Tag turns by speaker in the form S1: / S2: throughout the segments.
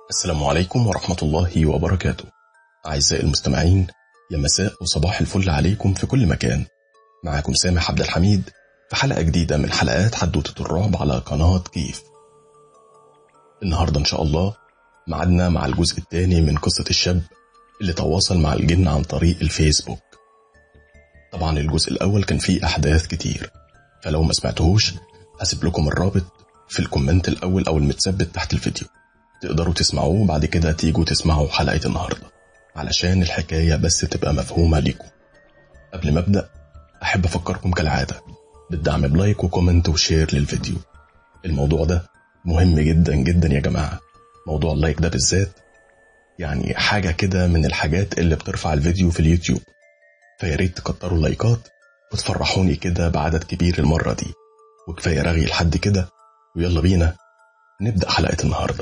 S1: السلام عليكم ورحمة الله وبركاته. أعزائي المستمعين، يا مساء وصباح الفل عليكم في كل مكان. معكم سامح عبد الحميد في حلقة جديدة من حلقات حدوتة الرعب على قناة كيف. النهاردة إن شاء الله معدنا مع الجزء الثاني من قصة الشاب اللي تواصل مع الجن عن طريق الفيسبوك. طبعا الجزء الأول كان فيه أحداث كتير، فلو ما سمعتهوش هسيب لكم الرابط في الكومنت الأول أو المتثبت تحت الفيديو، تقدروا تسمعوه بعد كده تيجوا تسمعوا حلقة النهاردة علشان الحكاية بس تبقى مفهومة ليكم. قبل ما أبدأ أحب أفكركم كالعادة بالدعم بلايك وكومنت وشير للفيديو. الموضوع ده مهم جدا جدا يا جماعة، موضوع اللايك ده بالذات يعني حاجة كده من الحاجات اللي بترفع الفيديو في اليوتيوب، فياريت تكتروا اللايكات وتفرحوني كده بعدد كبير المرة دي. وكفاية رغي لحد كده، ويلا بينا نبدأ حلقة النهاردة.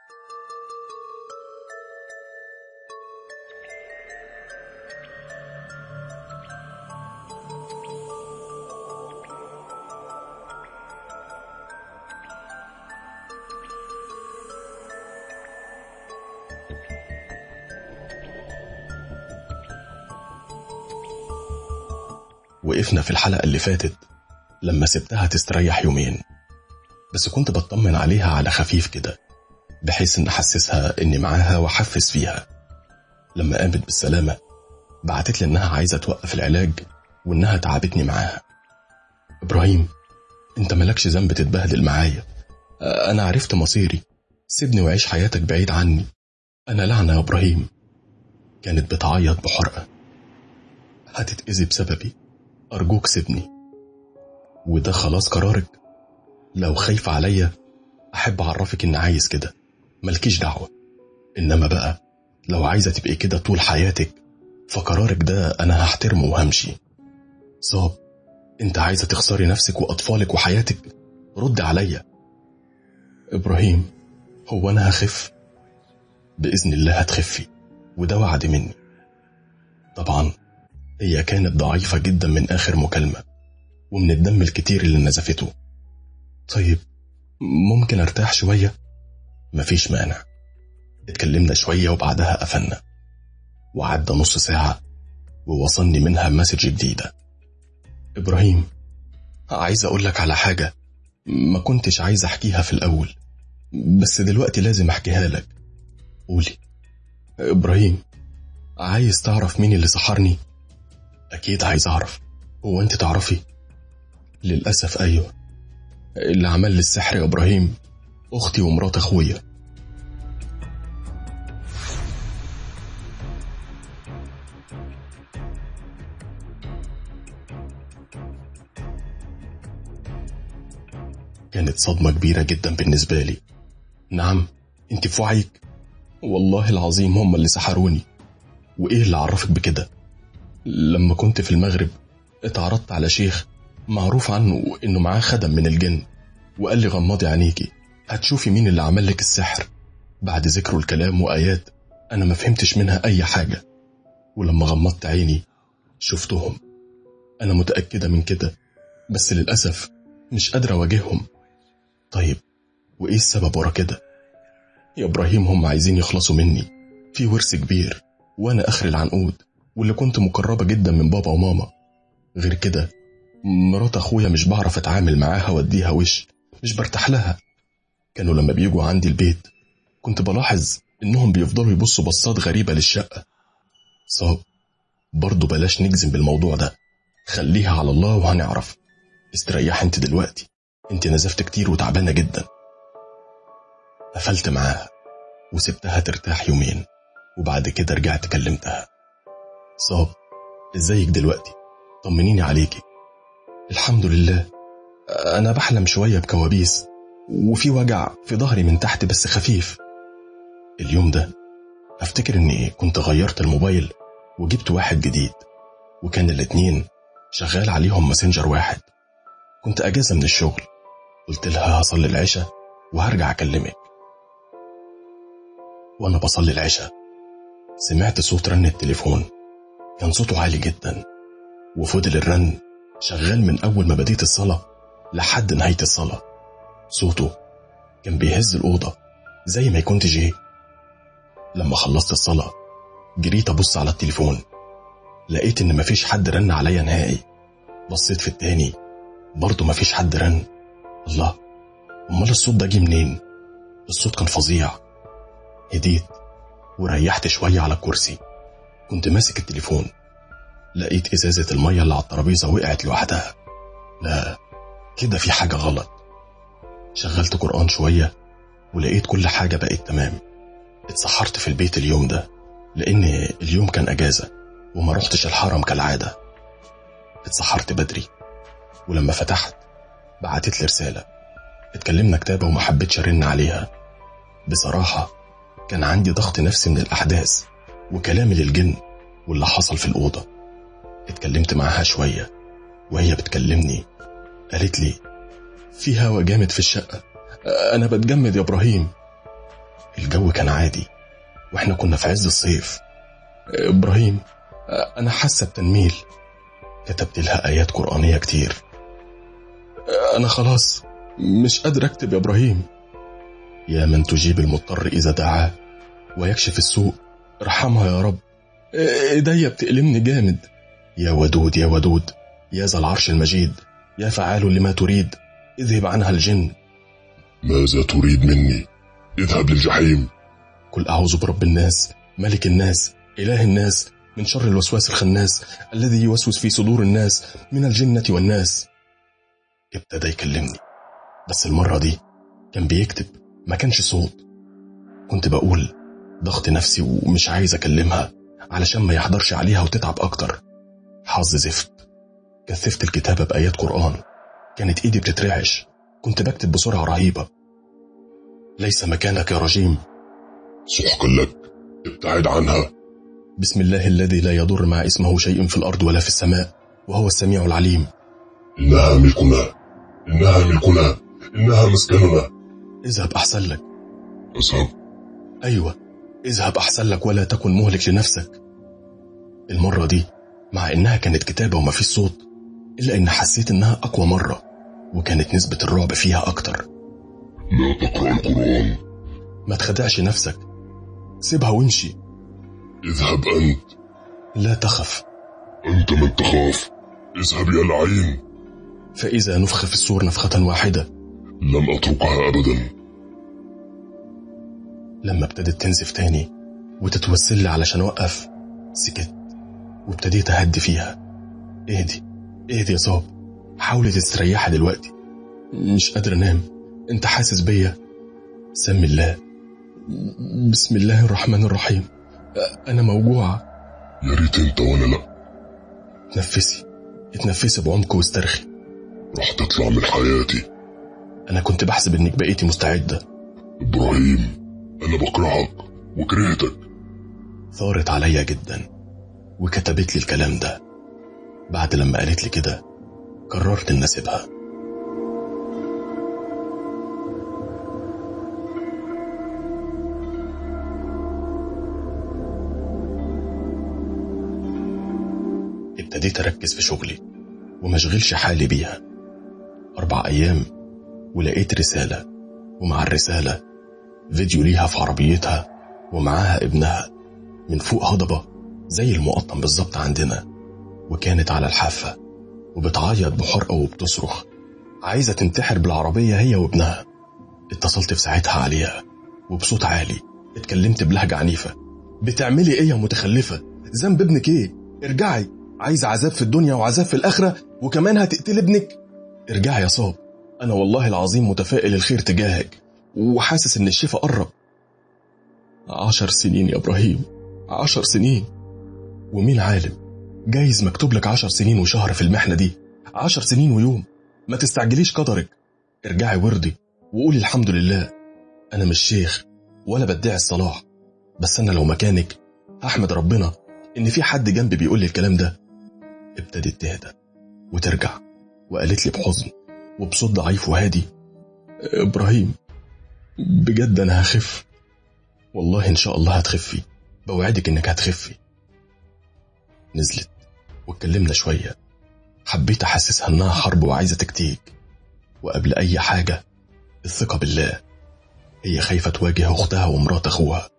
S1: وقفنا في الحلقة اللي فاتت لما سبتها تستريح يومين، بس كنت بطمن عليها على خفيف كده بحيث ان احسسها اني معاها واحفز فيها. لما قامت بالسلامة بعتت لي انها عايزة توقف العلاج وانها تعبتني معاها. ابراهيم، انت ملكش ذنب تتبهدل معايا، انا عرفت مصيري، سيبني وعيش حياتك بعيد عني، انا لعنة يا ابراهيم. كانت بتعيط بحرقة. هتتأذي بسببي، أرجوك سيبني. وده خلاص قرارك؟ لو خايفة عليا أحب أعرفك إن عايز كده، ملكيش دعوة. إنما بقى لو عايزة تبقي كده طول حياتك فقرارك ده أنا هحترمه وهمشي. صاب، أنت عايزة تخسري نفسك وأطفالك وحياتك؟ رد عليا. إبراهيم، هو أنا هخف؟ بإذن الله هتخفي، وده وعد مني. طبعا هي كانت ضعيفة جدا من آخر مكالمة ومن الدم الكتير اللي نزفته. طيب ممكن ارتاح شوية؟ مفيش مانع. اتكلمنا شوية وبعدها قفلنا، وعدى نص ساعة ووصلني منها مسج جديدة. إبراهيم، عايز أقولك على حاجة ما كنتش عايز أحكيها في الأول، بس دلوقتي لازم أحكيها لك. قولي. إبراهيم، عايز تعرف مين اللي سحرني؟ أكيد عايز أعرف. هو أنت تعرفي؟ للأسف أيوة، اللي عمل لي السحر يا إبراهيم أختي ومرات أخويا. كانت صدمة كبيرة جدا بالنسبة لي. نعم، أنت في وعيك؟ والله العظيم هم اللي سحروني. وإيه اللي عرفك بكده؟ لما كنت في المغرب اتعرضت على شيخ معروف عنه إنه معاه خدم من الجن، وقال لي غمضي عينيكي هتشوفي مين اللي عمل لك السحر. بعد ذكره الكلام وآيات أنا ما فهمتش منها أي حاجة، ولما غمضت عيني شفتهم. أنا متأكدة من كده، بس للأسف مش قادرة أواجههم. طيب وإيه السبب ورا كده؟ يا إبراهيم، هم عايزين يخلصوا مني، في ورث كبير وأنا آخر العنقود، واللي كنت مقربة جدا من بابا وماما. غير كده مرات أخويا مش بعرف أتعامل معاها واديها وش، مش برتاح لها. كانوا لما بيجوا عندي البيت كنت بلاحظ إنهم بيفضلوا يبصوا بصات غريبة للشقة. صاب، برضو بلاش نجزم بالموضوع ده، خليها على الله وهنعرف. استريح انت دلوقتي، انت نزفت كتير وتعبانة جدا. قفلت معاها وسبتها ترتاح يومين، وبعد كده رجعت كلمتها. صاب، ازيك دلوقتي؟ طمنيني عليكي. الحمد لله، أنا بحلم شوية بكوابيس وفي وجع في ظهري من تحت بس خفيف. اليوم ده أفتكر إني كنت غيرت الموبايل وجبت واحد جديد، وكان الاتنين شغال عليهم ماسنجر واحد. كنت أجازة من الشغل، قلت لها هصلي العشاء وهرجع أكلمك. وأنا بصلي العشاء سمعت صوت رن التليفون، كان صوته عالي جدا، وفضل الرن شغال من أول ما بديت الصلاة لحد نهاية الصلاة. صوته كان بيهز الأوضة زي ما يكون جه لما خلصت الصلاة جريت أبص على التليفون، لقيت إن مفيش حد رن عليا نهائي. بصيت في التاني برضو مفيش حد رن. الله، أمال الصوت ده جه منين؟ الصوت كان فظيع. هديت وريحت شوية على الكرسي. كنت ماسك التليفون، لقيت إزازة المية اللي على الترابيزة وقعت لوحدها. لا، كده في حاجة غلط. شغلت قرآن شوية ولقيت كل حاجة بقت تمام. اتسحرت في البيت اليوم ده لأن اليوم كان أجازة وما رحتش الحرم كالعادة. اتسحرت بدري، ولما فتحت بعتت لي رسالة. اتكلمنا كتابة وما حبيتش أرن عليها. بصراحة كان عندي ضغط نفسي من الأحداث وكلامي للجن واللي حصل في الأوضة. اتكلمت معاها شوية وهي بتكلمني، قالت لي في هوا جامد في الشقة، أنا بتجمد يا إبراهيم. الجو كان عادي وإحنا كنا في عز الصيف. إبراهيم أنا حاسة بتنميل. كتبت لها آيات قرآنية كتير. أنا خلاص مش قادر أكتب يا إبراهيم. يا من تجيب المضطر إذا دعاه ويكشف السوء، ارحمها يا رب، ايديا بتألمني جامد. يا ودود يا ودود، يا ذا العرش المجيد، يا فعال لما تريد، اذهب عنها الجن.
S2: ماذا تريد مني؟ اذهب للجحيم.
S1: قل أعوذ برب الناس، ملك الناس، إله الناس، من شر الوسواس الخناس الذي يوسوس في صدور الناس من الجنة والناس. ابتدى يكلمني، بس المرة دي كان بيكتب، ما كانش صوت. كنت بقول ضغط نفسي ومش عايز أكلمها علشان ما يحضرش عليها وتتعب أكتر. حظ زفت، كثفت الكتابة بآيات قرآن، كانت إيدي بتترعش، كنت بكتب بسرعة رهيبة. ليس مكانك يا رجيم.
S2: سحقا لك، ابتعد عنها.
S1: بسم الله الذي لا يضر مع اسمه شيء في الأرض ولا في السماء وهو السميع العليم.
S2: إنها ملكنا، إنها ملكنا، إنها مسكننا.
S1: اذهب أحسن لك.
S2: اذهب؟
S1: أيوة، اذهب أحسن لك ولا تكن مهلك لنفسك. المرة دي مع إنها كانت كتابة وما فيش صوت، إلا إن حسيت إنها أقوى مرة وكانت نسبة الرعب فيها أكتر.
S2: لا تقرأ القرآن.
S1: ما تخدعش نفسك، سيبها وامشي.
S2: اذهب أنت.
S1: لا تخف.
S2: أنت من تخاف، اذهب يا لعين.
S1: فإذا نفخ في الصور نفخة واحدة
S2: لن أتركها أبدا.
S1: لما ابتدت تنزف تاني وتتوسل لي علشان أوقف، سكت وابتديت أهدي فيها. اهدي اهدي يا صاب، حاولي تستريحي دلوقتي، مش قادر أنام، أنت حاسس بيا؟ سمي الله. بسم الله الرحمن الرحيم، أنا موجوعة.
S2: يا ريت أنت وأنا لا.
S1: اتنفسي بعمق واسترخي.
S2: راح تطلع من حياتي.
S1: أنا كنت بحسب إنك بقيتي مستعدة.
S2: إبراهيم، أنا بكرهك وكرهتك.
S1: ثارت عليا جدا وكتبت لي الكلام ده. بعد لما قالت لي كده قررت إن أسيبها. ابتديت أركز في شغلي ومشغلش حالي بيها. 4 أيام ولقيت رسالة، ومع الرسالة فيديو ليها في عربيتها ومعاها ابنها من فوق هضبة زي المقطم بالظبط عندنا، وكانت على الحافة وبتعيط بحرقة وبتصرخ عايزة تنتحر بالعربية هي وابنها. اتصلت في ساعتها عليها وبصوت عالي اتكلمت بلهجة عنيفة. بتعملي ايه يا متخلفة؟ ذنب ابنك ايه؟ ارجعي، عايزة عذاب في الدنيا وعذاب في الآخرة وكمان هتقتل ابنك؟ ارجعي يا صاب، أنا والله العظيم متفائل الخير تجاهك وحاسس إن الشفاء قرب. 10 سنين يا إبراهيم، 10 سنين، ومين عالم جايز مكتوب لك 10 سنين وشهر في المحنة دي، 10 سنين ويوم. ما تستعجليش قدرك، ارجعي وردي وقولي الحمد لله. أنا مش شيخ ولا بدعي الصلاح، بس أنا لو مكانك هحمد ربنا إن في حد جنبي بيقول لي الكلام ده. ابتدت تهدى وترجع وقالت لي بحزن وبصوت ضعيف وهادي: إبراهيم بجد أنا هخف، والله إن شاء الله هتخفي، بوعدك إنك هتخفي. نزلت واتكلمنا شوية، حبيت أحسسها إنها حرب وعايزة تكتيك، وقبل أي حاجة الثقة بالله. هي خايفة تواجه أختها ومرات أخوها،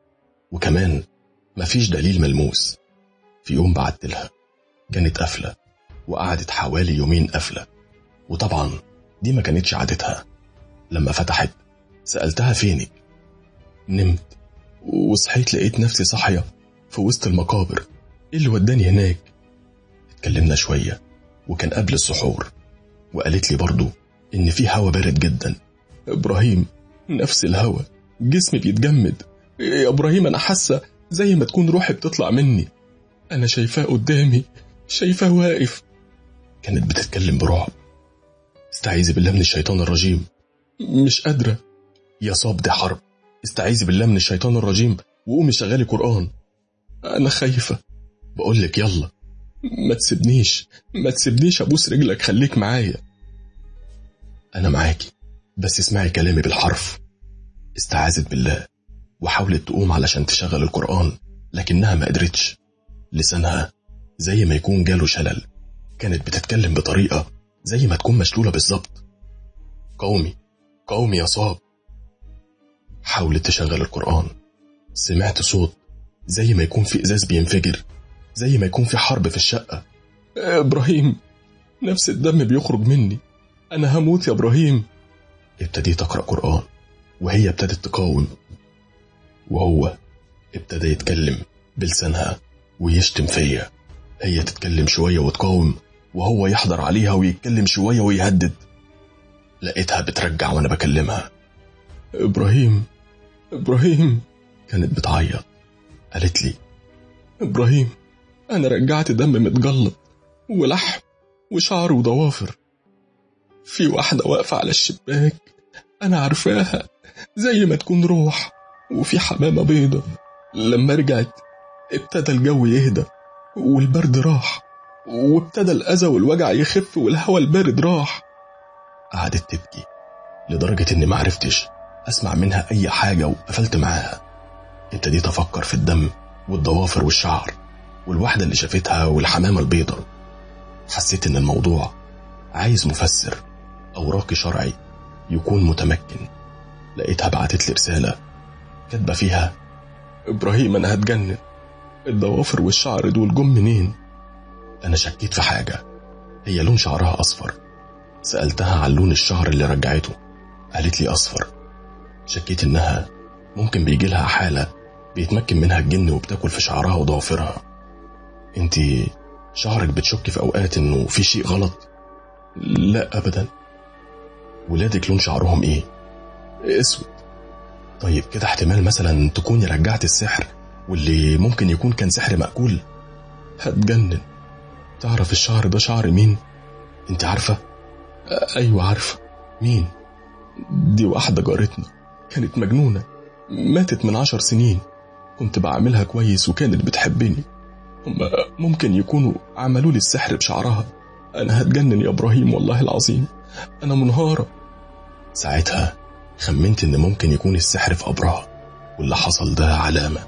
S1: وكمان مفيش دليل ملموس. في يوم بعت لها كانت قافلة، وقعدت حوالي يومين قافلة، وطبعا دي ما كانتش عادتها. لما فتحت سألتها فينك؟ نمت وصحيت لقيت نفسي صاحية في وسط المقابر. ايه اللي وداني هناك؟ اتكلمنا شوية وكان قبل السحور، وقالت لي برضو ان في هوا بارد جدا. ابراهيم، نفس الهوا، جسمي بيتجمد. يا ابراهيم انا حاسة زي ما تكون روحي بتطلع مني. انا شايفاه قدامي، شايفاه واقف. كانت بتتكلم برعب. استعيذي بالله من الشيطان الرجيم. مش قادرة. يا صاب دي حرب. استعيذي بالله من الشيطان الرجيم وقومي شغالي قرآن. انا خايفة. بقولك يلا، ما تسيبنيش ابوس رجلك، خليك معايا. انا معاكي، بس اسمعي كلامي بالحرف. استعاذت بالله وحاولت تقوم علشان تشغل القرآن، لكنها ما قدرتش. لسانها زي ما يكون جاله شلل. كانت بتتكلم بطريقة زي ما تكون مشلولة بالظبط. قومي يا صاب. حاولت تشغل القرآن. سمعت صوت زي ما يكون في إزاز بينفجر، زي ما يكون في حرب في الشقة. إبراهيم، نفس الدم بيخرج مني، أنا هموت يا إبراهيم. ابتديت أقرأ قرآن وهي ابتدت تقاوم، وهو ابتدى يتكلم بلسانها ويشتم فيا. هي تتكلم شوية وتقاوم، وهو يحضر عليها ويتكلم شوية ويهدد. لقيتها بترجع وأنا بكلمها. إبراهيم. كانت بتعيط. قالت لي إبراهيم، أنا رجعت دم متجلط ولحم وشعر وضوافر. في واحدة واقفة على الشباك، أنا عارفاها، زي ما تكون روح. وفي حمامة بيضة. لما رجعت ابتدى الجو يهدى والبرد راح، وابتدى الأذى والوجع يخف والهواء البارد راح. قعدت تبكي لدرجة إني معرفتش أسمع منها أي حاجة، وقفلت معاها. ابتديت أفكر في الدم والضوافر والشعر والواحدة اللي شافتها والحمامة البيضة. حسيت إن الموضوع عايز مفسر أو راقي شرعي يكون متمكن. لقيتها بعتت لي رسالة كاتبة فيها: إبراهيم أنا هتجنن، الضوافر والشعر دول جم منين؟ أنا شكيت في حاجة، هي لون شعرها أصفر. سألتها عن لون الشعر اللي رجعته، قالت لي أصفر. شكيت إنها ممكن بيجيلها حالة بيتمكن منها الجن وبتاكل في شعرها وضوافرها. انتي شعرك بتشك في أوقات إنه في شيء غلط؟ لا أبدا. ولادك لون شعرهم إيه؟ أسود. طيب كده احتمال مثلا تكوني رجعت السحر، واللي ممكن يكون كان سحر مأكول. هتجنن. تعرف الشعر ده شعر مين؟ انت عارفة؟ أيوة عارفة. مين؟ دي واحدة جارتنا، كانت مجنونة، ماتت من 10 سنين. كنت بعملها كويس وكانت بتحبني. هم ممكن يكونوا عملوا لي السحر بشعرها. أنا هتجنن يا إبراهيم، والله العظيم أنا منهارة. ساعتها خمنت إن ممكن يكون السحر في قبرها، واللي حصل ده علامة.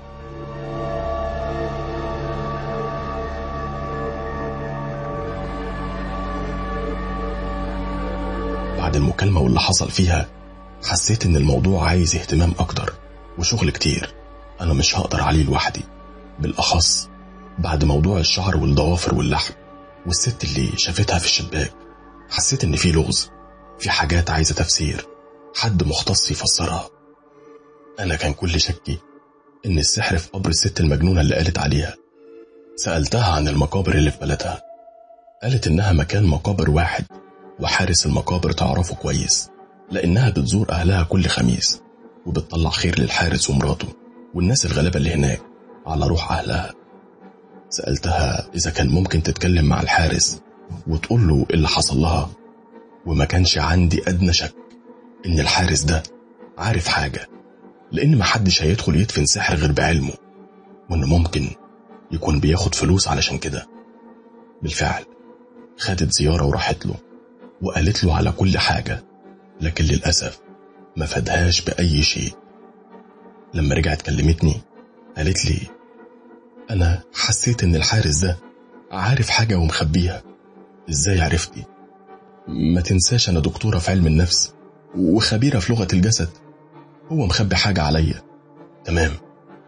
S1: بعد المكالمة واللي حصل فيها حسيت إن الموضوع عايز اهتمام أكتر وشغل كتير. أنا مش هقدر عليه لوحدي، بالأخص بعد موضوع الشعر والضوافر واللحم والست اللي شافتها في الشباك. حسيت إن في لغز، في حاجات عايزة تفسير، حد مختص يفسرها. أنا كان كل شكي إن السحر في قبر الست المجنونة اللي قالت عليها. سألتها عن المقابر اللي في بلدها، قالت إنها مكان مقابر واحد، وحارس المقابر تعرفه كويس لأنها بتزور أهلها كل خميس، وبتطلع خير للحارس ومراته والناس الغلابة اللي هناك على روح أهلها. سألتها إذا كان ممكن تتكلم مع الحارس وتقول له اللي حصل لها، وما كانش عندي أدنى شك إن الحارس ده عارف حاجة، لأن محدش هيدخل يدفن سحر غير بعلمه، وإنه ممكن يكون بياخد فلوس علشان كده. بالفعل خدت زيارة وراحت له وقالت له على كل حاجة، لكن للأسف ما فادهاش بأي شيء. لما رجعت كلمتني قالت لي: أنا حسيت إن الحارس ده عارف حاجة ومخبيها. إزاي عرفتي؟ ما تنساش أنا دكتورة في علم النفس وخبيرة في لغة الجسد، هو مخبي حاجة عليا. تمام،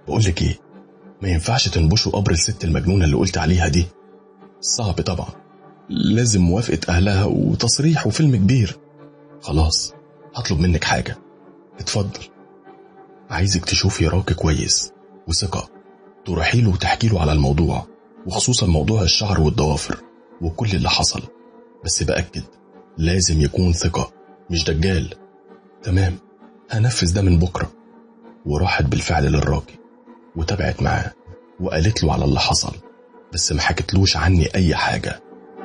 S1: بقولك ايه، ما ينفعش تنبشوا قبر الست المجنونة اللي قلت عليها دي. صعب طبعا، لازم موافقة أهلها وتصريح وفيلم كبير. خلاص هطلب منك حاجة، اتفضل. عايزك تشوفي راقي كويس وثقة، تروحي له وتحكي له على الموضوع، وخصوصا موضوع الشعر والضوافر وكل اللي حصل، بس بأكد لازم يكون ثقة مش دجال. تمام، هنفذ ده من بكرة. وراحت بالفعل للراقي وتابعت معاه وقالت له على اللي حصل، بس ما حكتلوش عني أي حاجة.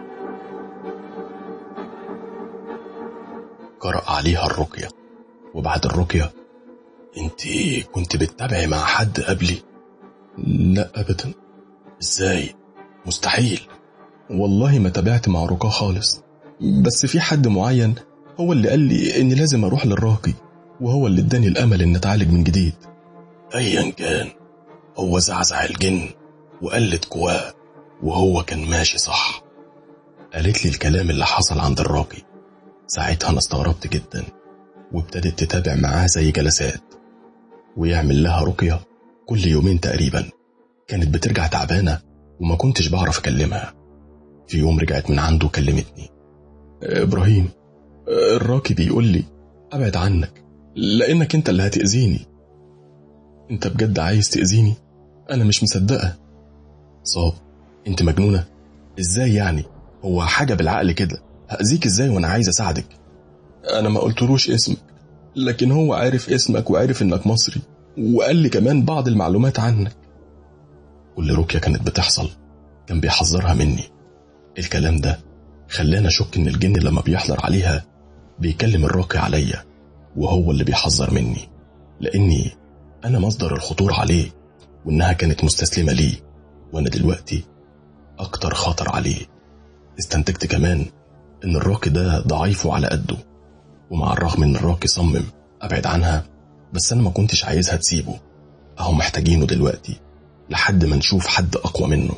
S1: قرأ عليها الرقية، وبعد الرقية: انتي كنت بتتابعي مع حد قبلي؟ لا أبدا. ازاي؟ مستحيل. والله ما تابعت مع رقاه خالص، بس في حد معين هو اللي قال لي اني لازم اروح للراقي، وهو اللي اداني الامل ان اتعالج من جديد. ايا كان، هو زعزع الجن وقلت قواه، وهو كان ماشي صح. قالت لي الكلام اللي حصل عند الراقي. ساعتها انا استغربت جدا، وابتدت تتابع معاه زي جلسات، ويعمل لها رقية كل يومين تقريبا. كانت بترجع تعبانة وما كنتش بعرف اكلمها. في يوم رجعت من عنده كلمتني: إبراهيم، الراقي بيقول لي أبعد عنك لأنك أنت اللي هتأذيني. أنت بجد عايز تأذيني؟ أنا مش مصدقة. صاب، أنت مجنونة؟ إزاي يعني؟ هو حاجة بالعقل كده، هأذيك إزاي وأنا عايز أساعدك؟ أنا ما قلتلوش اسمك، لكن هو عارف اسمك وعارف إنك مصري، وقال لي كمان بعض المعلومات عنك. كل رقية كانت بتحصل كان بيحذرها مني. الكلام ده خلاني أشك إن الجن لما بيحضر عليها بيكلم الراقي عليا، وهو اللي بيحذر مني، لأني أنا مصدر الخطور عليه، وإنها كانت مستسلمة ليه، وأنا دلوقتي أكتر خطر عليه. استنتجت كمان إن الراقي ده ضعيف وعلى قده، ومع الرغم إن الراقي صمم أبعد عنها، بس أنا ما كنتش عايزها تسيبه. أهو محتاجينه دلوقتي لحد ما نشوف حد أقوى منه.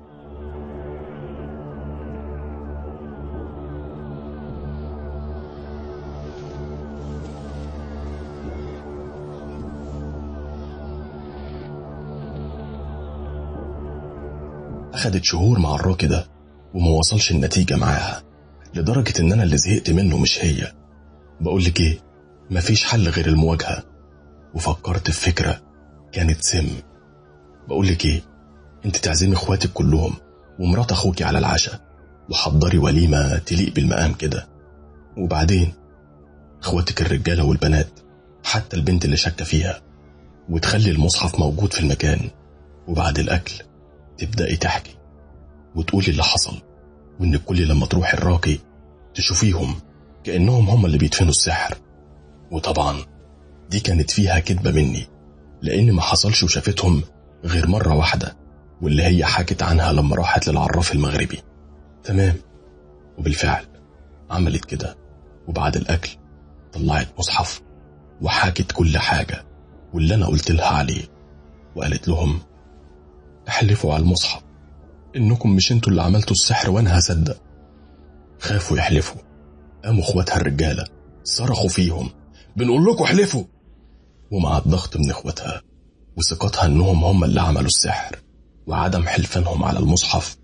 S1: أخدت شهور مع الراقي ده وما وصلش النتيجة معاها، لدرجة إن أنا اللي زهقت منه مش هي. بقولك إيه، مفيش حل غير المواجهة. وفكرت في فكرة كانت سم. بقولك إيه، أنت تعزمي إخواتك كلهم ومرات أخوكي على العشاء، وحضري وليمة تليق بالمقام كده. وبعدين إخواتك الرجالة والبنات، حتى البنت اللي شاكة فيها، وتخلي المصحف موجود في المكان. وبعد الأكل تبدأي تحكي وتقولي اللي حصل، وإن كل لما تروح الراقي تشوفيهم كأنهم هم اللي بيدفنوا السحر. وطبعا دي كانت فيها كذبة مني، لأن ما حصلش وشافتهم غير مرة واحدة، واللي هي حكت عنها لما راحت للعراف المغربي. تمام. وبالفعل عملت كده، وبعد الأكل طلعت مصحف وحكت كل حاجة واللي أنا قلت لها عليه، وقالت لهم: احلفوا على المصحف إنكم مش انتوا اللي عملتوا السحر وأنا هصدق. خافوا يحلفوا، قاموا اخواتها الرجالة صرخوا فيهم: بنقول لكم احلفوا. ومع الضغط من اخواتها وثقتها انهم هم اللي عملوا السحر وعدم حلفانهم على المصحف،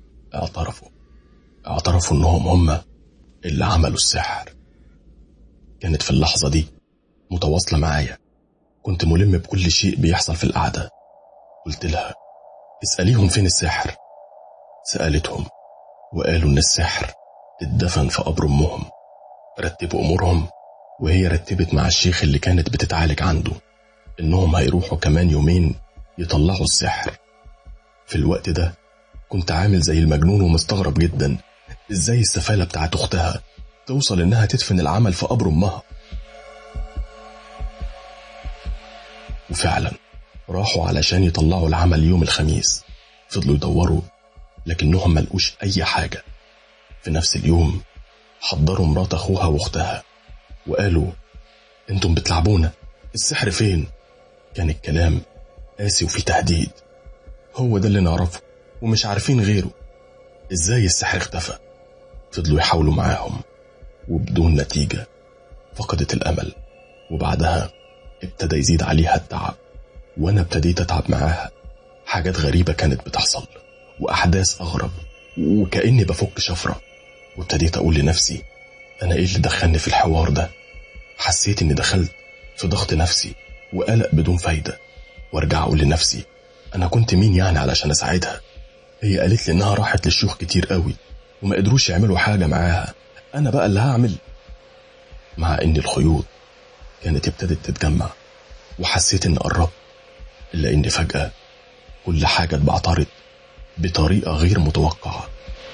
S1: اعترفوا انهم هم اللي عملوا السحر. كانت في اللحظة دي متواصلة معايا، كنت ملم بكل شيء بيحصل في القعدة. قلت لها: اسأليهم فين السحر. سألتهم وقالوا ان السحر اتدفن في قبر امهم. رتبوا امورهم، وهي رتبت مع الشيخ اللي كانت بتتعالج عنده انهم هيروحوا كمان يومين يطلعوا السحر. في الوقت ده كنت عامل زي المجنون ومستغرب جدا ازاي السفالة بتاعت اختها توصل انها تدفن العمل في قبر امها. وفعلا راحوا علشان يطلعوا العمل يوم الخميس. فضلوا يدوروا لكنهم ملقوش اي حاجة. في نفس اليوم حضروا مرات اخوها واختها وقالوا: انتم بتلعبونا، السحر فين؟ كان الكلام قاسي وفي تهديد. هو ده اللي نعرفه ومش عارفين غيره. ازاي السحر اختفى؟ فضلوا يحاولوا معاهم وبدون نتيجة. فقدت الامل، وبعدها ابتدى يزيد عليها التعب، وأنا ابتديت أتعب معاها. حاجات غريبة كانت بتحصل وأحداث أغرب، وكأني بفك شفرة. وابتديت أقول لنفسي أنا إيه اللي دخلني في الحوار ده؟ حسيت إني دخلت في ضغط نفسي وقلق بدون فايدة. وارجع أقول لنفسي أنا كنت مين يعني علشان أساعدها؟ هي قالت لي إنها راحت للشيوخ كتير قوي وما قدروش يعملوا حاجة معاها، أنا بقى اللي هعمل؟ مع إن الخيوط كانت ابتدت تتجمع وحسيت إن قربت، إلا إن فجأة كل حاجة اتبعترت بطريقة غير متوقعة.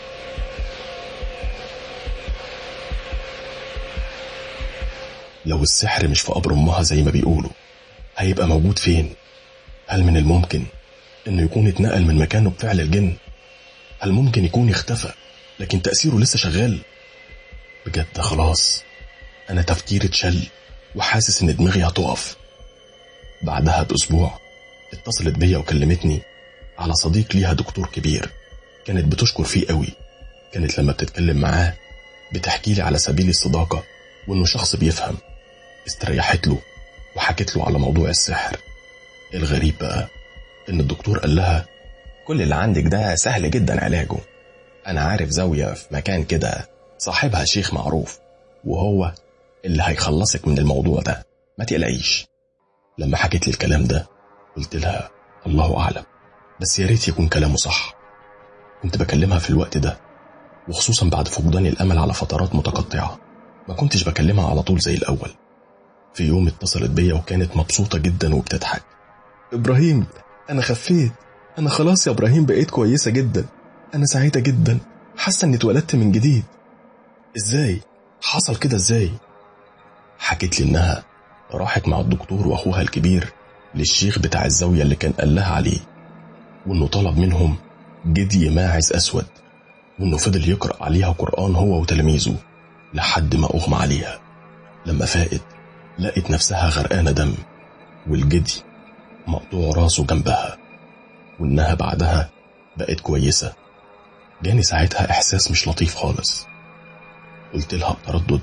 S1: لو السحر مش في قبر أمها زي ما بيقولوا، هيبقى موجود فين؟ هل من الممكن إنه يكون اتنقل من مكانه بفعل الجن؟ هل ممكن يكون اختفى لكن تأثيره لسه شغال؟ بجد خلاص أنا تفكيري اتشل وحاسس إن دماغي هتقف. بعدها بأسبوع اتصلت بيا وكلمتني على صديق ليها دكتور كبير كانت بتشكر فيه قوي. كانت لما بتتكلم معاه بتحكي لي على سبيل الصداقة وإنه شخص بيفهم. استريحت له وحكت له على موضوع السحر. الغريب بقى إن الدكتور قال لها كل اللي عندك ده سهل جدا علاجه، أنا عارف زاوية في مكان كده صاحبها شيخ معروف وهو اللي هيخلصك من الموضوع ده، ما تقلقيش. لما حكت لي الكلام ده قلت لها الله أعلم، بس يا ريت يكون كلامه صح. كنت بكلمها في الوقت ده وخصوصا بعد فقدان الأمل على فترات متقطعة، ما كنتش بكلمها على طول زي الأول. في يوم اتصلت بيا وكانت مبسوطة جدا وبتضحك. إبراهيم أنا خفيت، أنا خلاص يا إبراهيم بقيت كويسة جدا، أنا سعيدة جدا، حاسة إني اتولدت من جديد. إزاي؟ حصل كده إزاي؟ حكت لي إنها راحت مع الدكتور وأخوها الكبير للشيخ بتاع الزاوية اللي كان قال لها عليه، وإنه طلب منهم جدي ماعز أسود، وإنه فضل يقرأ عليها قرآن هو وتلاميذه لحد ما أغمى عليها. لما فاقت لقت نفسها غرقانة دم والجدي مقطوع راسه جنبها، وإنها بعدها بقت كويسة. جاني ساعتها إحساس مش لطيف خالص. قلت لها بتردد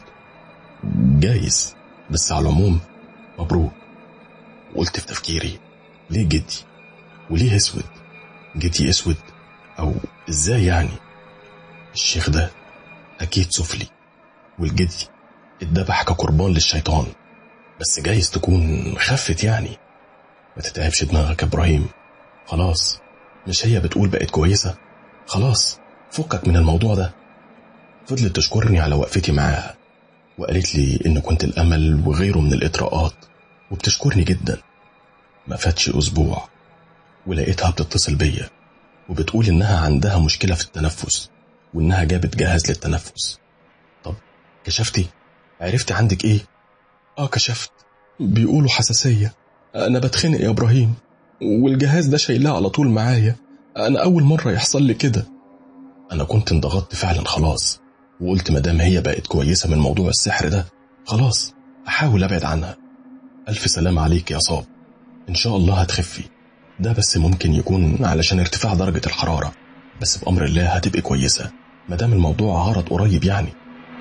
S1: جايز، بس على العموم مبروك. وقلت في تفكيري ليه جدي وليه اسود؟ جدي اسود او ازاي يعني؟ الشيخ ده اكيد سفلي والجدي اتذبح كقربان للشيطان، بس جايز تكون خفت يعني. ما تتعبش دماغك يا ابراهيم، خلاص مش هي بتقول بقت كويسة؟ خلاص فكك من الموضوع ده. فضلت تشكرني على وقفتي معاها وقالت لي إن كنت الأمل وغيره من الإطراءات، وبتشكرني جدا. ما فاتش أسبوع ولقيتها بتتصل بيا وبتقول إنها عندها مشكلة في التنفس وإنها جابت جهاز للتنفس. طب كشفتي؟ عرفتي عندك إيه؟ كشفت، بيقولوا حساسية. أنا بتخنق يا إبراهيم، والجهاز ده شايلاه على طول معايا، أنا أول مرة يحصل لي كده. أنا كنت انضغطت فعلا خلاص، وقلت مدام هي بقت كويسة من موضوع السحر ده خلاص أحاول أبعد عنها. ألف سلام عليك يا صاب، إن شاء الله هتخفي. ده بس ممكن يكون علشان ارتفاع درجة الحرارة، بس بأمر الله هتبقى كويسة مدام الموضوع عرض قريب يعني.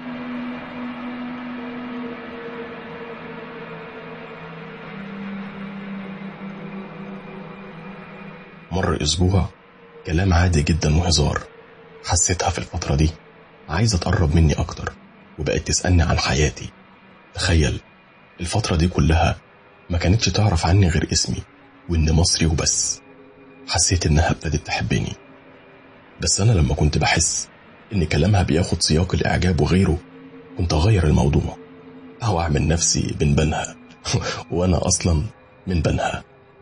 S1: مر أسبوع كلام عادي جدا وهزار. حسيتها في الفترة دي عايزة تقرب مني أكتر وبقت تسألني عن حياتي. تخيل الفترة دي كلها ما كانتش تعرف عني غير اسمي وإن مصري وبس. حسيت إنها ابتدت تحبني، بس أنا لما كنت بحس إن كلامها بياخد سياق الإعجاب وغيره كنت أغير الموضوع أو أعمل نفسي من بنها وأنا أصلا من بنها.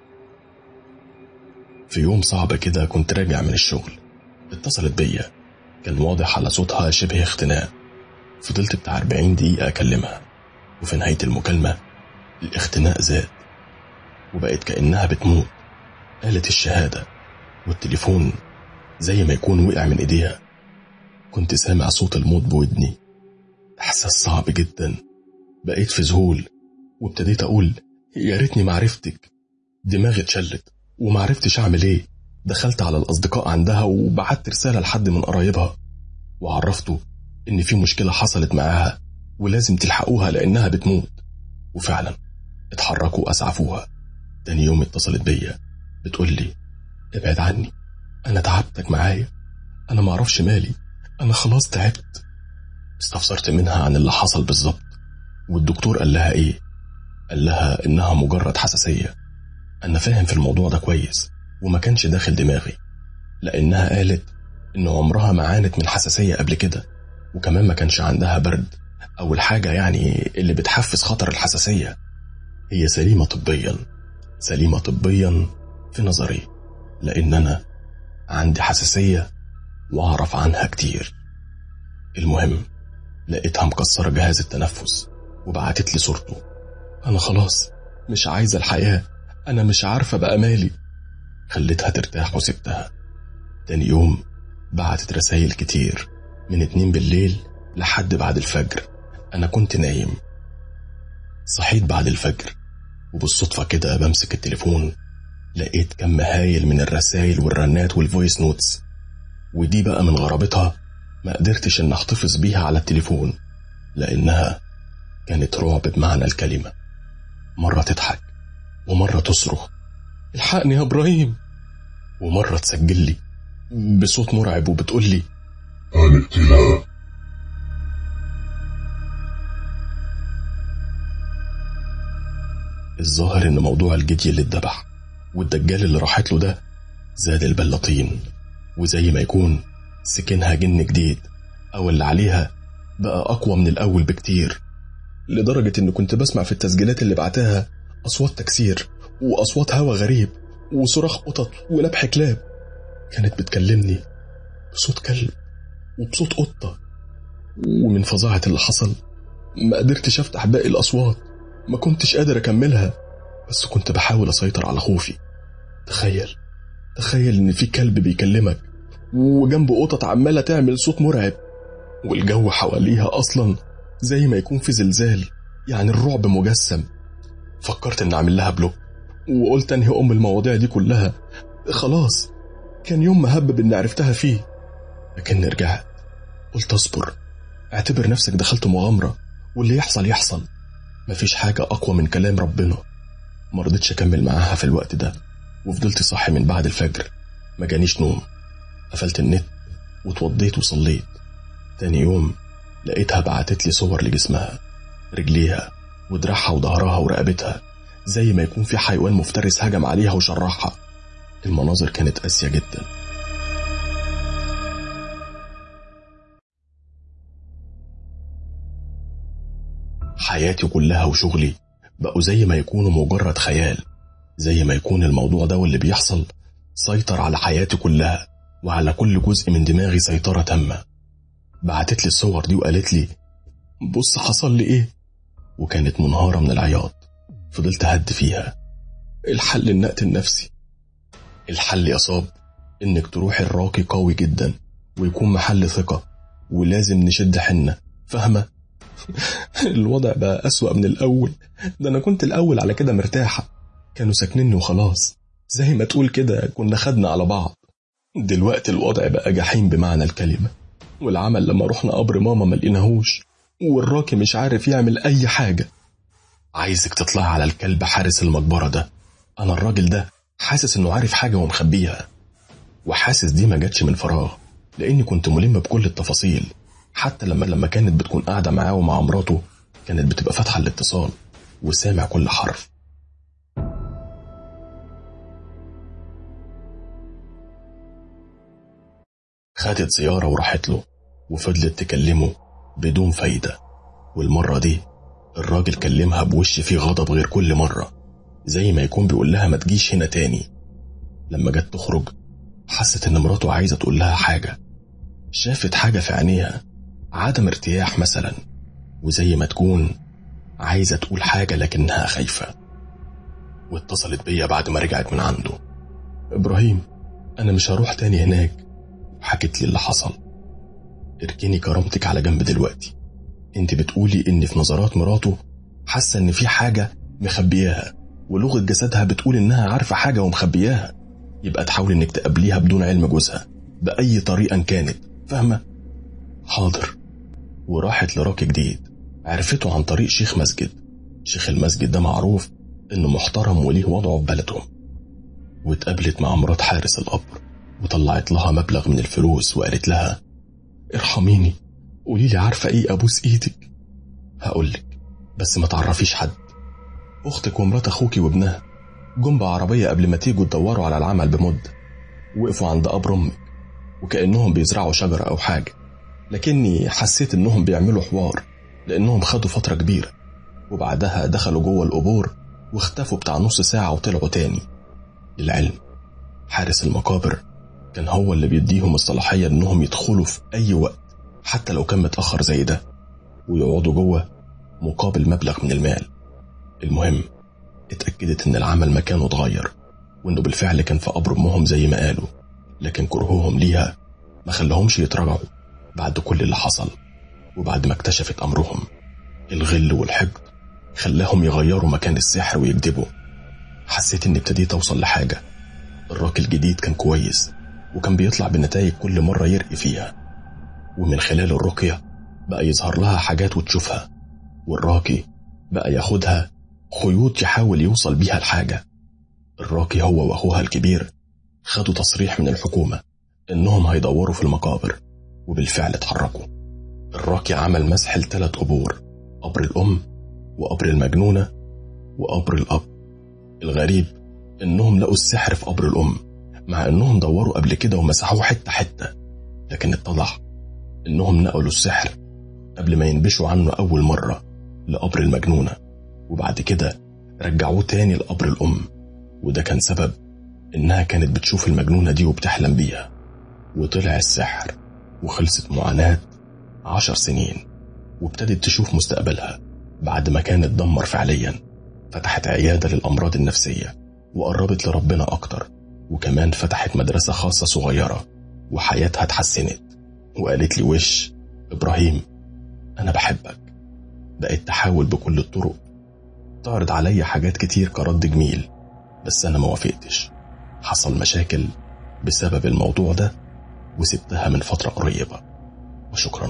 S1: في يوم صعب كده كنت راجع من الشغل اتصلت بيا، كان واضح على صوتها شبه اختناق. فضلت بتاع 40 دقيقة أكلمها، وفي نهاية المكالمة الاختناق زاد وبقت كأنها بتموت. قالت الشهادة والتليفون زي ما يكون وقع من ايديها. كنت سامع صوت الموت بودني، احساس صعب جدا. بقيت في ذهول وابتديت اقول يا ريتني معرفتك. دماغي اتشلت ومعرفتش اعمل ايه. دخلت على الاصدقاء عندها وبعت رسالة لحد من قرايبها وعرفته ان في مشكلة حصلت معاها ولازم تلحقوها لانها بتموت. وفعلا اتحركوا واسعفوها. تاني يوم اتصلت بيا بتقول لي ابعد عني، أنا تعبتك معايا، أنا معرفش مالي، أنا خلاص تعبت. استفسرت منها عن اللي حصل بالظبط، والدكتور قال لها إيه؟ قال لها إنها مجرد حساسية. أنا فاهم في الموضوع ده كويس وما كانش داخل دماغي، لأنها قالت إن عمرها ما عانت من حساسية قبل كده، وكمان ما كانش عندها برد أو الحاجة يعني اللي بتحفز خطر الحساسية. هي سليمة طبيا، سليمة طبيا في نظري، لأن أنا عندي حساسية وأعرف عنها كتير. المهم لقيتها مكسرة جهاز التنفس وبعتت لي صورته. أنا خلاص مش عايزة الحياة، أنا مش عارفة بقى مالي. خليتها ترتاح وسبتها. تاني يوم بعتت رسائل كتير من 2 بالليل لحد بعد الفجر. أنا كنت نايم. صحيت بعد الفجر وبالصدفة كده بمسك التليفون، لقيت كم هايل من الرسائل والرنات والفويس نوتس، ودي بقى من غرابتها ما قدرتش ان احتفظ بيها على التليفون، لانها كانت رعب بمعنى الكلمة. مرة تضحك ومرة تصرخ الحقني يا ابراهيم، ومرة تسجل لي بصوت مرعب وبتقول لي
S2: هنقتلها.
S1: الظاهر ان موضوع الجدي اللي اتذبح والدجال اللي راحت له ده زاد البلاطين، وزي ما يكون سكنها جن جديد او اللي عليها بقى اقوى من الاول بكتير، لدرجة ان كنت بسمع في التسجيلات اللي بعتها اصوات تكسير واصوات هوا غريب وصراخ قطط ونبح كلاب. كانت بتكلمني بصوت كلب وبصوت قطة. ومن فظاعة اللي حصل ما قدرتش افتح باقي الاصوات، ما كنتش قادر اكملها، بس كنت بحاول اسيطر على خوفي. تخيل ان في كلب بيكلمك وجنبه قطط عمالة تعمل صوت مرعب، والجو حواليها اصلا زي ما يكون في زلزال، يعني الرعب مجسم. فكرت ان اعمل لها بلوك وقلت انهي المواضيع دي كلها، خلاص كان يوم مهبب ان عرفتها فيه. لكن رجعت قلت اصبر، اعتبر نفسك دخلت مغامرة واللي يحصل يحصل، مفيش حاجة اقوى من كلام ربنا. مرضتش اكمل معاها في الوقت ده، وفضلت صاحي من بعد الفجر، ما جانيش نوم. قفلت النت واتوضيت وصليت. تاني يوم لقيتها بعتت لي صور لجسمها، رجليها ودراعها وظهرها ورقبتها، زي ما يكون في حيوان مفترس هجم عليها وشرحها. المناظر كانت قاسية جدا. حياتي كلها وشغلي بقوا زي ما يكونوا مجرد خيال، زي ما يكون الموضوع ده واللي بيحصل سيطر على حياتي كلها وعلى كل جزء من دماغي سيطرة تامة. بعتت لي الصور دي وقالت لي بص حصل لي ايه، وكانت منهارة من العياط. فضلت أهد فيها. الحل إن أقتل نفسي. الحل يا صاب إنك تروح الراقي قوي جدا ويكون محل ثقة، ولازم نشد حنة، فاهمة؟ الوضع بقى أسوأ من الأول. ده أنا كنت الأول على كده مرتاحة، كانوا ساكنيني وخلاص، زي ما تقول كده كنا خدنا على بعض. دلوقتي الوضع بقى جحيم بمعنى الكلمة، والعمل لما رحنا قبر ماما ما لقيناهوش، والراكي مش عارف يعمل أي حاجة. عايزك تطلع على الكلب حارس المقبرة ده، أنا الراجل ده حاسس إنه عارف حاجة ومخبيها، وحاسس دي ما جاتش من فراغ، لأني كنت ملم بكل التفاصيل. حتى لما كانت بتكون قاعدة معاه ومع مراته كانت بتبقى فاتحة الاتصال وسامع كل حرف. خدت زيارة وراحت له وفضلت تكلمه بدون فايدة، والمرة دي الراجل كلمها بوش فيه غضب غير كل مرة، زي ما يكون بيقول لها ما تجيش هنا تاني. لما جت تخرج حست ان مراته عايزة تقول لها حاجة، شافت حاجة في عينيها، عدم ارتياح مثلا، وزي ما تكون عايزة تقول حاجة لكنها خايفة. واتصلت بيا بعد ما رجعت من عنده. إبراهيم أنا مش هروح تاني هناك. حكت لي اللي حصل. اركني كرامتك على جنب دلوقتي، انت بتقولي ان في نظرات مراته حاسة ان في حاجة مخبياها، ولغة جسدها بتقول انها عارفة حاجة ومخبياها، يبقى تحاول انك تقابليها بدون علم جوزها بأي طريقة كانت، فاهمة؟ حاضر. وراحت لراكي جديد، عرفته عن طريق شيخ مسجد. شيخ المسجد ده معروف إنه محترم وليه وضعه في بلدهم. واتقابلت مع مرات حارس القبر وطلعت لها مبلغ من الفلوس وقالت لها: ارحميني، قوليلي عارفة ايه ابوس ايدك. هقولك بس ما تعرفيش حد. اختك ومرات اخوكي وابنها جم بعربية قبل ما تيجوا تدوروا على العمل بمدة، وقفوا عند قبر امك وكأنهم بيزرعوا شجرة او حاجة، لكني حسيت انهم بيعملوا حوار لانهم خدوا فترة كبيرة، وبعدها دخلوا جوه القبور واختفوا بتاع نص ساعة وطلعوا تاني. للعلم حارس المقابر كان هو اللي بيديهم الصلاحية انهم يدخلوا في اي وقت حتى لو كان متأخر زي ده، ويقعدوا جوه مقابل مبلغ من المال. المهم اتأكدت ان العمل مكانه اتغير، وانه بالفعل كان في قبر امهم زي ما قالوا، لكن كرههم ليها ما خلاهمش يتراجعوا بعد كل اللي حصل. وبعد ما اكتشفت امرهم الغل والحقد خلاهم يغيروا مكان السحر ويكذبوا. حسيت اني ابتديت اوصل لحاجة. الراقي الجديد كان كويس وكان بيطلع بنتائج كل مرة يرقي فيها، ومن خلال الرقية بقى يظهر لها حاجات وتشوفها، والراقي بقى ياخدها خيوط يحاول يوصل بيها الحاجة. الراقي هو واخوها الكبير خدوا تصريح من الحكومة انهم هيدوروا في المقابر، وبالفعل اتحركوا. الراقي عمل مسح ل3 قبور: قبر الام وقبر المجنونة وقبر الاب. الغريب انهم لقوا السحر في قبر الام، مع انهم دوروا قبل كده ومسحوه حتة حتة، لكن اتضح انهم نقلوا السحر قبل ما ينبشوا عنه اول مرة لقبر المجنونة، وبعد كده رجعوه تاني لقبر الام. وده كان سبب انها كانت بتشوف المجنونة دي وبتحلم بيها. وطلع السحر وخلصت معاناة 10 سنين، وابتدت تشوف مستقبلها بعد ما كانت دمر فعليا. فتحت عيادة للأمراض النفسية وقربت لربنا أكتر، وكمان فتحت مدرسة خاصة صغيرة، وحياتها اتحسنت. وقالت لي: وش إبراهيم، أنا بحبك. بقت تحاول بكل الطرق تعرض علي حاجات كتير كرد جميل، بس أنا ما وافقتش. حصل مشاكل بسبب الموضوع ده وسبتها من فترة قريبة، وشكرا.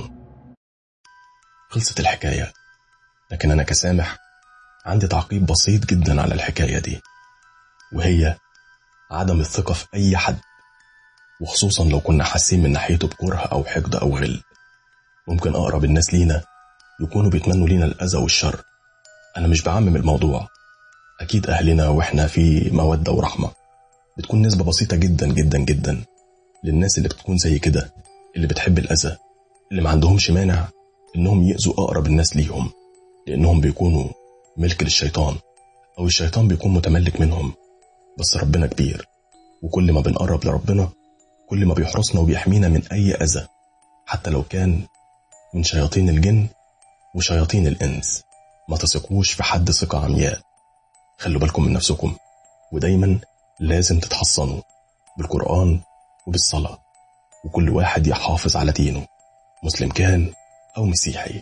S1: خلصت الحكاية، لكن أنا كسامح عندي تعقيب بسيط جدا على الحكاية دي، وهي عدم الثقة في أي حد، وخصوصا لو كنا حاسين من ناحيته بكره أو حقد أو غل. ممكن أقرب الناس لينا يكونوا بيتمنوا لينا الأذى والشر. أنا مش بعمم الموضوع، أكيد أهلنا وإحنا في مودة ورحمة، بتكون نسبة بسيطة جدا جدا جدا للناس اللي بتكون زي كده، اللي بتحب الأذى، اللي ما عندهمش مانع إنهم يأذوا أقرب الناس ليهم، لأنهم بيكونوا ملك للشيطان، أو الشيطان بيكون متملك منهم. بس ربنا كبير، وكل ما بنقرب لربنا كل ما بيحرسنا وبيحمينا من أي أذى، حتى لو كان من شياطين الجن وشياطين الإنس. ما تثقوش في حد ثقة عمياء. خلوا بالكم من نفسكم، ودايما لازم تتحصنوا بالقرآن وبالصلاة، وكل واحد يحافظ على دينه، مسلم كان أو مسيحي.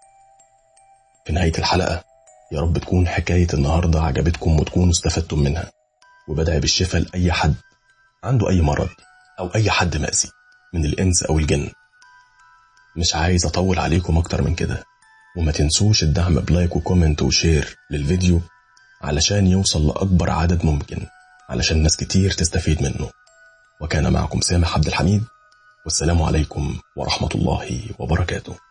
S1: في نهاية الحلقة يا رب تكون حكاية النهاردة عجبتكم وتكونوا استفدتم منها، وبدعي بالشفاء لأي حد عنده أي مرض أو أي حد مأذي من الإنس أو الجن. مش عايز أطول عليكم أكتر من كده، وما تنسوش الدعم بلايك وكومنت وشير للفيديو علشان يوصل لأكبر عدد ممكن، علشان ناس كتير تستفيد منه. وكان معكم سامح عبد الحميد، والسلام عليكم ورحمة الله وبركاته.